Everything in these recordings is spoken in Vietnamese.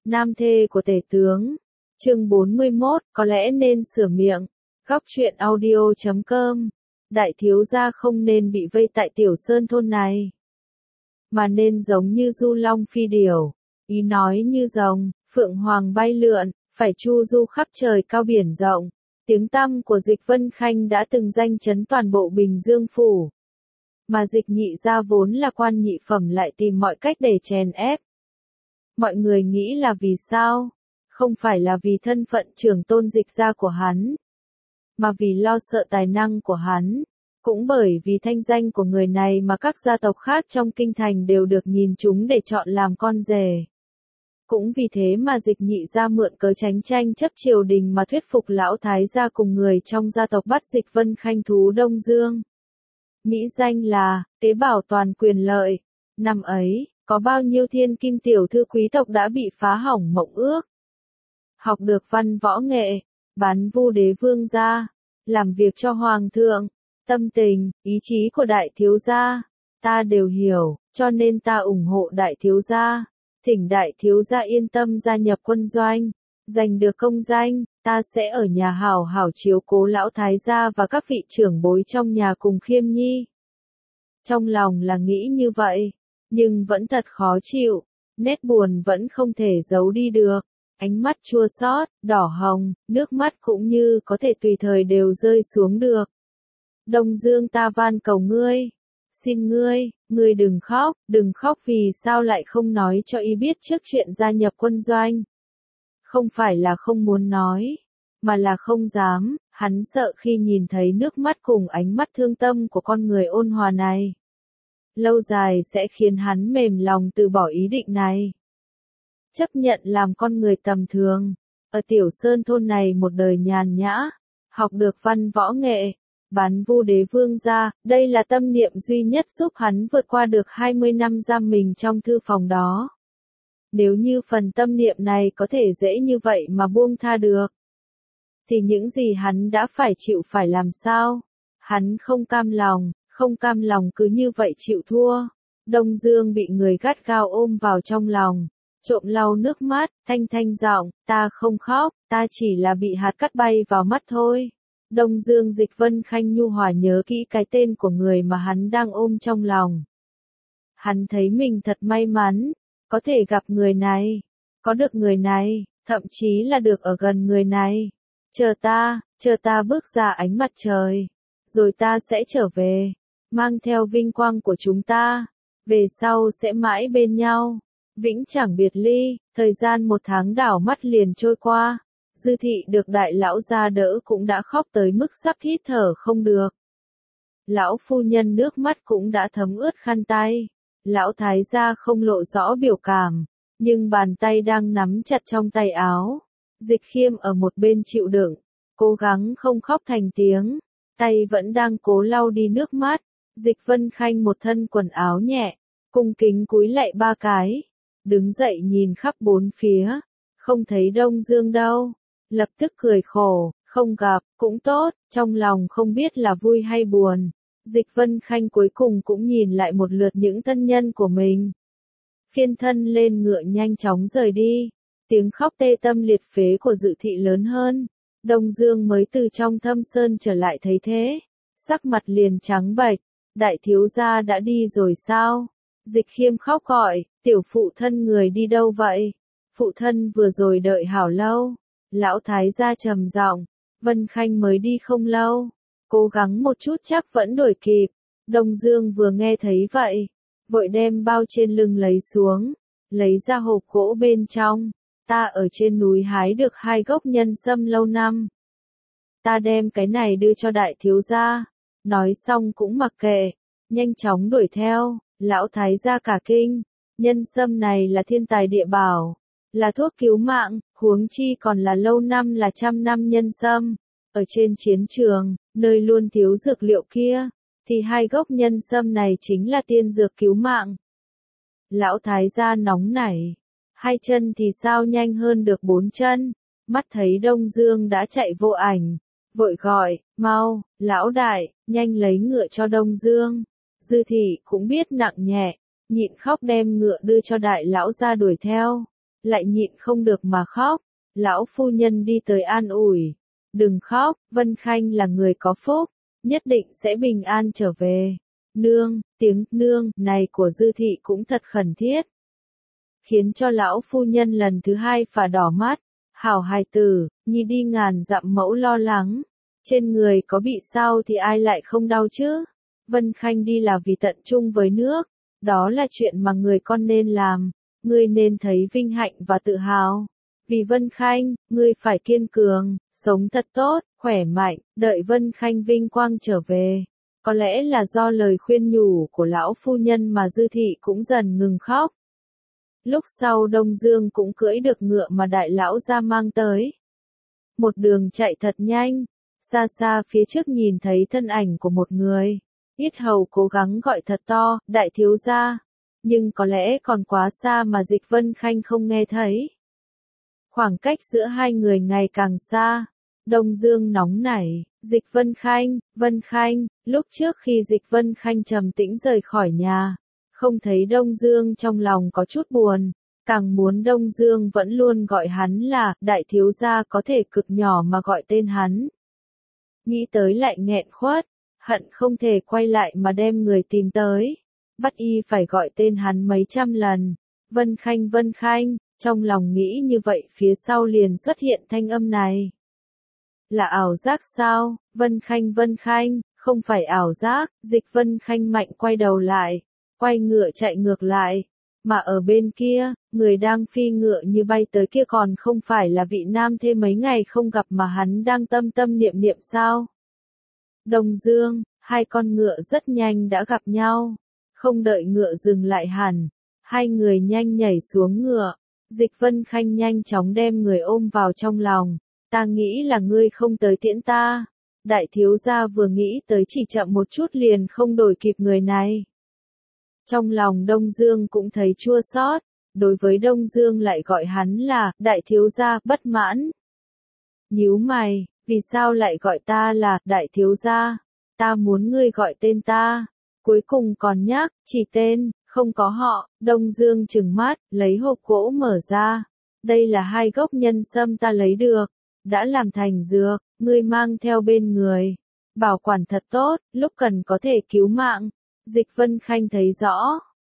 Nam thê của tể tướng. Chương 41, có lẽ nên sửa miệng. Góc truyện audio.com. Đại thiếu gia không nên bị vây tại Tiểu Sơn thôn này, mà nên giống như du long phi điểu, ý nói như rồng, phượng hoàng bay lượn, phải chu du khắp trời cao biển rộng. Tiếng tăm của Dịch Vân Khanh đã từng danh chấn toàn bộ Bình Dương phủ, mà Dịch Nhị gia vốn là quan nhị phẩm lại tìm mọi cách để chèn ép. Mọi người nghĩ là vì sao? Không phải là vì thân phận trưởng tôn Dịch gia của hắn, mà vì lo sợ tài năng của hắn. Cũng bởi vì thanh danh của người này mà các gia tộc khác trong kinh thành đều được nhìn chúng để chọn làm con rể. Cũng vì thế mà Dịch Nhị gia mượn cớ tránh tranh chấp triều đình mà thuyết phục lão thái gia cùng người trong gia tộc bắt Dịch Vân Khanh thú Đông Dương. Mỹ danh là tế bảo toàn quyền lợi. Năm ấy, có bao nhiêu thiên kim tiểu thư quý tộc đã bị phá hỏng mộng ước. Học được văn võ nghệ, bán vu đế vương gia, làm việc cho hoàng thượng. Tâm tình, ý chí của đại thiếu gia, ta đều hiểu, cho nên ta ủng hộ đại thiếu gia. Thỉnh đại thiếu gia yên tâm gia nhập quân doanh, giành được công danh, ta sẽ ở nhà hảo hảo chiếu cố lão thái gia và các vị trưởng bối trong nhà cùng Khiêm Nhi. Trong lòng là nghĩ như vậy, nhưng vẫn thật khó chịu, nét buồn vẫn không thể giấu đi được. Ánh mắt chua xót, đỏ hồng, nước mắt cũng như có thể tùy thời đều rơi xuống được. Đông Dương ta van cầu ngươi, xin ngươi đừng khóc vì sao lại không nói cho y biết trước chuyện gia nhập quân doanh. Không phải là không muốn nói, mà là không dám, hắn sợ khi nhìn thấy nước mắt cùng ánh mắt thương tâm của con người ôn hòa này, lâu dài sẽ khiến hắn mềm lòng từ bỏ ý định này. Chấp nhận làm con người tầm thường, ở Tiểu Sơn thôn này một đời nhàn nhã, học được văn võ nghệ, bán vu đế vương gia, đây là tâm niệm duy nhất giúp hắn vượt qua được 20 năm giam mình trong thư phòng đó. Nếu như phần tâm niệm này có thể dễ như vậy mà buông tha được, thì những gì hắn đã phải chịu phải làm sao? Hắn không cam lòng cứ như vậy chịu thua. Đông Dương bị người gắt gao ôm vào trong lòng, trộm lau nước mắt, thanh giọng, ta không khóc, ta chỉ là bị hạt cát bay vào mắt thôi. Đông Dương Dịch Vân Khanh nhu hòa nhớ kỹ cái tên của người mà hắn đang ôm trong lòng. Hắn thấy mình thật may mắn, có thể gặp người này, có được người này, thậm chí là được ở gần người này. Chờ ta bước ra ánh mặt trời, rồi ta sẽ trở về, mang theo vinh quang của chúng ta, về sau sẽ mãi bên nhau, vĩnh chẳng biệt ly. Thời gian 1 tháng đảo mắt liền trôi qua. Dư thị được đại lão gia đỡ cũng đã khóc tới mức sắp hít thở không được. Lão phu nhân nước mắt cũng đã thấm ướt khăn tay. Lão thái gia không lộ rõ biểu cảm, nhưng bàn tay đang nắm chặt trong tay áo. Dịch Khiêm ở một bên chịu đựng, cố gắng không khóc thành tiếng, tay vẫn đang cố lau đi nước mắt. Dịch Vân Khanh một thân quần áo nhẹ, cung kính cúi lạy 3 cái, đứng dậy nhìn khắp bốn phía, không thấy Đông Dương đâu. Lập tức cười khổ, không gặp, cũng tốt, trong lòng không biết là vui hay buồn. Dịch Vân Khanh cuối cùng cũng nhìn lại một lượt những thân nhân của mình. Phiên thân lên ngựa nhanh chóng rời đi, tiếng khóc tê tâm liệt phế của Dự thị lớn hơn. Đông Dương mới từ trong thâm sơn trở lại thấy thế, sắc mặt liền trắng bệch, đại thiếu gia đã đi rồi sao? Dịch Khiêm khóc gọi, tiểu phụ thân người đi đâu vậy? Phụ thân vừa rồi đợi hảo lâu. Lão thái gia trầm giọng, Vân Khanh mới đi không lâu, cố gắng một chút chắc vẫn đuổi kịp. Đông Dương vừa nghe thấy vậy, vội đem bao trên lưng lấy xuống, lấy ra hộp gỗ bên trong. Ta ở trên núi hái được 2 gốc nhân sâm lâu năm, ta đem cái này đưa cho đại thiếu gia. Nói xong cũng mặc kệ, nhanh chóng đuổi theo. Lão thái gia cả kinh, nhân sâm này là thiên tài địa bảo, là thuốc cứu mạng, huống chi còn là lâu năm là 100 năm nhân sâm. Ở trên chiến trường, nơi luôn thiếu dược liệu kia, thì 2 gốc nhân sâm này chính là tiên dược cứu mạng. Lão thái gia nóng nảy, 2 chân thì sao nhanh hơn được 4 chân, mắt thấy Đông Dương đã chạy vô ảnh, vội gọi, mau, lão đại, nhanh lấy ngựa cho Đông Dương. Dư thị cũng biết nặng nhẹ, nhịn khóc đem ngựa đưa cho đại lão gia đuổi theo. lại nhịn không được mà khóc. Lão phu nhân đi tới an ủi. Đừng khóc, Vân Khanh là người có phúc, nhất định sẽ bình an trở về. Nương, tiếng nương này của Dư Thị cũng thật khẩn thiết, khiến cho lão phu nhân lần thứ hai phà đỏ mắt. Hảo hài tử, nhi đi ngàn dặm mẫu lo lắng, trên người có bị sao thì ai lại không đau chứ. Vân Khanh đi là vì tận chung với nước, đó là chuyện mà người con nên làm, ngươi nên thấy vinh hạnh và tự hào. Vì Vân Khanh, ngươi phải kiên cường, sống thật tốt, khỏe mạnh, đợi Vân Khanh vinh quang trở về. Có lẽ là do lời khuyên nhủ của lão phu nhân mà Dư Thị cũng dần ngừng khóc. Lúc sau Đông Dương cũng cưỡi được ngựa mà đại lão gia mang tới. Một đường chạy thật nhanh, xa xa phía trước nhìn thấy thân ảnh của một người. Yết Hầu cố gắng gọi thật to, đại thiếu gia. Nhưng có lẽ còn quá xa mà Dịch Vân Khanh không nghe thấy. Khoảng cách giữa hai người ngày càng xa. Đông Dương nóng nảy, Dịch Vân Khanh, lúc trước khi Dịch Vân Khanh trầm tĩnh rời khỏi nhà, không thấy Đông Dương trong lòng có chút buồn, càng muốn Đông Dương vẫn luôn gọi hắn là đại thiếu gia, có thể cực nhỏ mà gọi tên hắn. Nghĩ tới lại nghẹn khuất, hận không thể quay lại mà đem người tìm tới, bắt y phải gọi tên hắn mấy trăm lần. Vân Khanh, trong lòng nghĩ như vậy phía sau liền xuất hiện thanh âm này. Là ảo giác sao? Vân Khanh, không phải ảo giác. Dịch Vân Khanh mạnh quay đầu lại, quay ngựa chạy ngược lại, mà ở bên kia, người đang phi ngựa như bay tới kia còn không phải là vị nam thê mấy ngày không gặp mà hắn đang tâm tâm niệm niệm sao? Đông Dương, hai con ngựa rất nhanh đã gặp nhau, không đợi ngựa dừng lại hẳn, hai người nhanh nhảy xuống ngựa. Dịch Vân Khanh nhanh chóng đem người ôm vào trong lòng. Ta nghĩ là ngươi không tới tiễn ta. Đại thiếu gia vừa nghĩ tới chỉ chậm một chút liền không đổi kịp người này. Trong lòng Đông Dương cũng thấy chua xót, đối với Đông Dương lại gọi hắn là đại thiếu gia, bất mãn. Nhíu mày, vì sao lại gọi ta là đại thiếu gia? Ta muốn ngươi gọi tên ta. Cuối cùng còn nhắc, chỉ tên, không có họ. Đông Dương trừng mắt, lấy hộp gỗ mở ra. Đây là 2 gốc nhân sâm ta lấy được, đã làm thành dược, ngươi mang theo bên người. Bảo quản thật tốt, lúc cần có thể cứu mạng. Dịch Vân Khanh thấy rõ,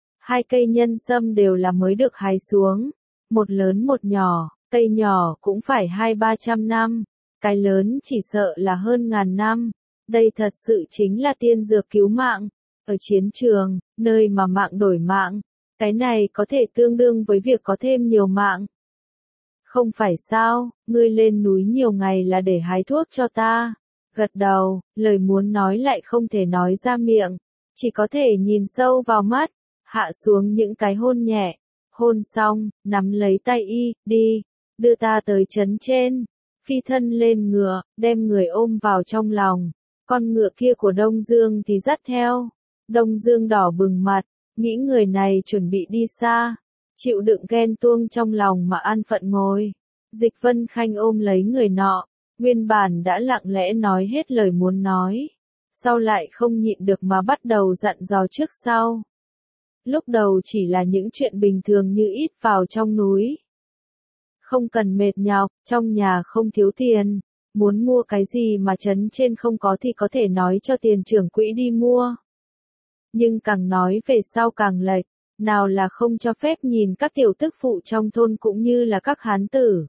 2 cây nhân sâm đều là mới được hái xuống. Một lớn một nhỏ, cây nhỏ cũng phải 200-300 năm, cái lớn chỉ sợ là hơn 1000 năm. Đây thật sự chính là tiên dược cứu mạng. Ở chiến trường, nơi mà mạng đổi mạng, cái này có thể tương đương với việc có thêm nhiều mạng. Không phải sao, ngươi lên núi nhiều ngày là để hái thuốc cho ta. Gật đầu, lời muốn nói lại không thể nói ra miệng, chỉ có thể nhìn sâu vào mắt, hạ xuống những cái hôn nhẹ. Hôn xong, nắm lấy tay y, đi, đưa ta tới trấn trên. Phi thân lên ngựa, đem người ôm vào trong lòng. Con ngựa kia của Đông Dương thì dắt theo. Đông Dương đỏ bừng mặt, nghĩ người này chuẩn bị đi xa, chịu đựng ghen tuông trong lòng mà an phận ngồi. Dịch Vân Khanh ôm lấy người nọ, nguyên bản đã lặng lẽ nói hết lời muốn nói, sau lại không nhịn được mà bắt đầu dặn dò trước sau. Lúc đầu chỉ là những chuyện bình thường như ít vào trong núi. Không cần mệt nhọc, trong nhà không thiếu tiền, muốn mua cái gì mà trấn trên không có thì có thể nói cho tiền trưởng quỹ đi mua. Nhưng càng nói về sau càng lệch, nào là không cho phép nhìn các tiểu tức phụ trong thôn cũng như là các hán tử.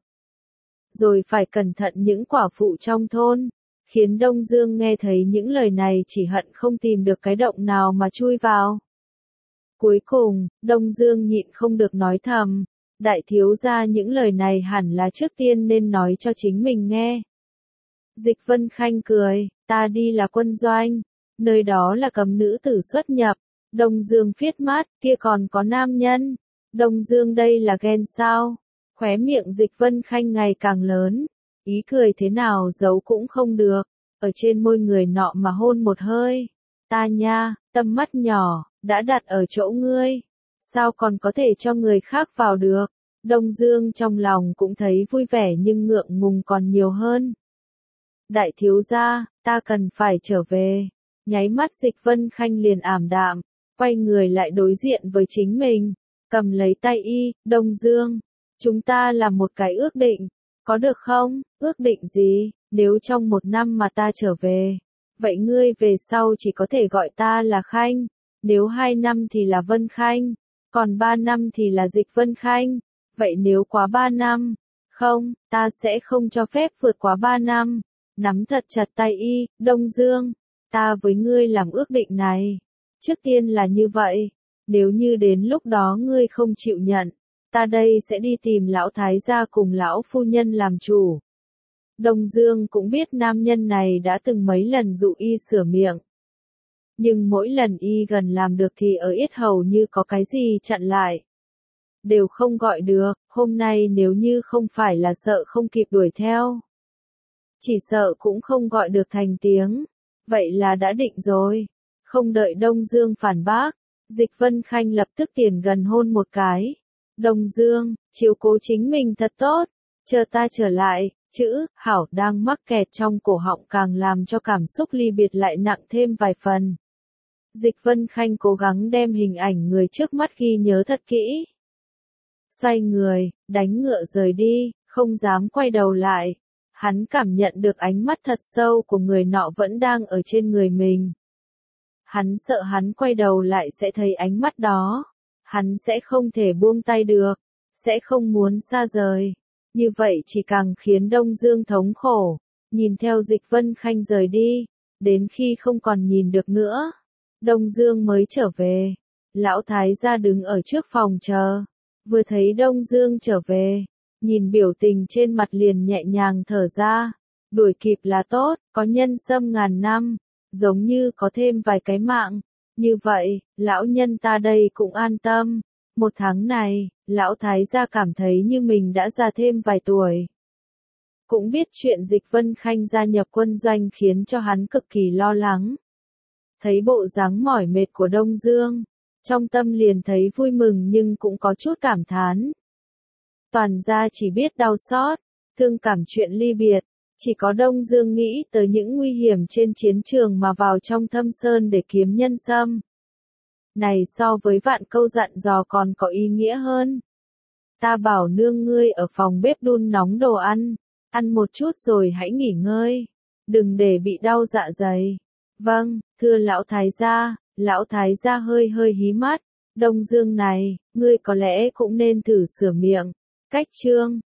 Rồi phải cẩn thận những quả phụ trong thôn, khiến Đông Dương nghe thấy những lời này chỉ hận không tìm được cái động nào mà chui vào. Cuối cùng, Đông Dương nhịn không được nói thầm, đại thiếu gia những lời này hẳn là trước tiên nên nói cho chính mình nghe. Dịch Vân Khanh cười, ta đi là quân doanh. Nơi đó là cấm nữ tử xuất nhập. Đông Dương phiết mắt, kia còn có nam nhân. Đông Dương đây là ghen sao? Khóe miệng Dịch Vân Khanh ngày càng lớn. Ý cười thế nào giấu cũng không được. Ở trên môi người nọ mà hôn một hơi. Ta nha, tâm mắt nhỏ, đã đặt ở chỗ ngươi. Sao còn có thể cho người khác vào được? Đông Dương trong lòng cũng thấy vui vẻ nhưng ngượng ngùng còn nhiều hơn. Đại thiếu gia, ta cần phải trở về. Nháy mắt Dịch Vân Khanh liền ảm đạm, quay người lại đối diện với chính mình, cầm lấy tay y, Đông Dương, Chúng ta làm một cái ước định, có được không? Ước định gì? Nếu trong 1 năm mà ta trở về, vậy ngươi về sau chỉ có thể gọi ta là Khanh, nếu 2 năm thì là Vân Khanh, còn 3 năm thì là Dịch Vân Khanh, vậy nếu quá 3 năm, không, ta sẽ không cho phép vượt quá 3 năm. Nắm thật chặt tay y, Đông Dương, ta với ngươi làm ước định này. Trước tiên là như vậy, nếu như đến lúc đó ngươi không chịu nhận, ta đây sẽ đi tìm lão thái gia cùng lão phu nhân làm chủ. Đông Dương cũng biết nam nhân này đã từng mấy lần dụ y sửa miệng. Nhưng mỗi lần y gần làm được thì ở yết hầu như có cái gì chặn lại. Đều không gọi được, hôm nay nếu như không phải là sợ không kịp đuổi theo. Chỉ sợ cũng không gọi được thành tiếng. Vậy là đã định rồi. Không đợi Đông Dương phản bác, Dịch Vân Khanh lập tức tiền gần hôn một cái. Đông Dương, chiếu cố chính mình thật tốt, chờ ta trở lại. Chữ hảo đang mắc kẹt trong cổ họng càng làm cho cảm xúc ly biệt lại nặng thêm vài phần. Dịch Vân Khanh cố gắng đem hình ảnh người trước mắt ghi nhớ thật kỹ. Xoay người, đánh ngựa rời đi, không dám quay đầu lại. Hắn cảm nhận được ánh mắt thật sâu của người nọ vẫn đang ở trên người mình. Hắn sợ hắn quay đầu lại sẽ thấy ánh mắt đó. Hắn sẽ không thể buông tay được, sẽ không muốn xa rời. Như vậy chỉ càng khiến Đông Dương thống khổ, nhìn theo Dịch Vân Khanh rời đi, đến khi không còn nhìn được nữa. Đông Dương mới trở về, lão thái gia đứng ở trước phòng chờ, vừa thấy Đông Dương trở về, nhìn biểu tình trên mặt liền nhẹ nhàng thở ra, đuổi kịp là tốt, có nhân sâm ngàn năm, giống như có thêm vài cái mạng, như vậy, lão nhân ta đây cũng an tâm. 1 tháng này, lão thái gia cảm thấy như mình đã già thêm vài tuổi. Cũng biết chuyện Dịch Vân Khanh gia nhập quân doanh khiến cho hắn cực kỳ lo lắng. Thấy bộ dáng mỏi mệt của Đông Dương, trong tâm liền thấy vui mừng nhưng cũng có chút cảm thán. Toàn gia chỉ biết đau xót, thương cảm chuyện ly biệt, chỉ có Đông Dương nghĩ tới những nguy hiểm trên chiến trường mà vào trong thâm sơn để kiếm nhân sâm. Này so với vạn câu dặn dò còn có ý nghĩa hơn. Ta bảo nương ngươi ở phòng bếp đun nóng đồ ăn, ăn một chút rồi hãy nghỉ ngơi, đừng để bị đau dạ dày. Vâng, thưa lão thái gia hơi hơi hí mắt, Đông Dương này, ngươi có lẽ cũng nên thử sửa miệng. Cách chương